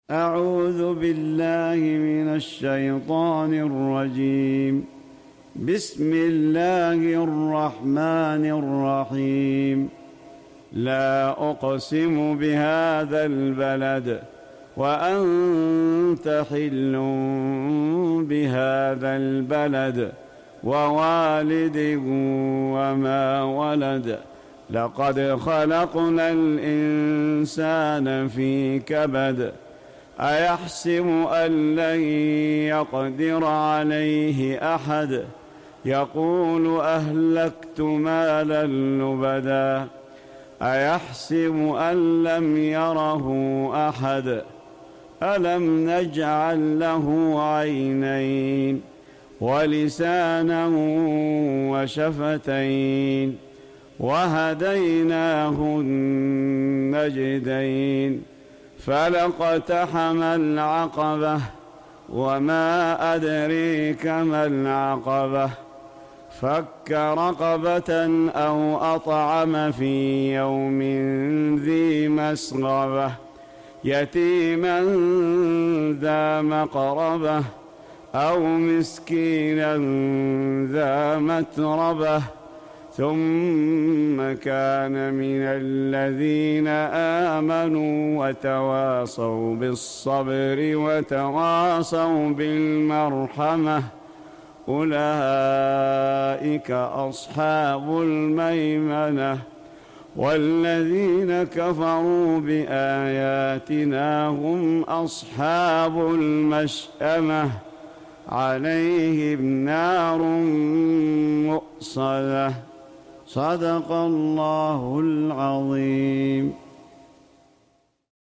أعوذ بالله من الشيطان الرجيم. بسم الله الرحمن الرحيم. لا أقسم بهذا البلد وأنت حل بهذا البلد ووالد وما ولد. لقد خلقنا الإنسان في كبد. أيحسب أن لن يقدر عليه أحد. يقول أهلكت مالا لبدا. أيحسب أن لم يره أحد. ألم نجعل له عينين ولسانا وشفتين وهديناه النجدين. فلاقتحم العقبة وما أدريك ما العقبة. فك رقبة أو أطعم في يوم ذي مسغبة. يتيما ذا مقربة أو مسكينا ذا متربة. ثم كان من الذين آمنوا وتواصوا بالصبر وتواصوا بالمرحمة. أولئك أصحاب الميمنة. والذين كفروا بآياتنا هم أصحاب المشأمة. عليهم نار مؤصدة. صدق الله العظيم.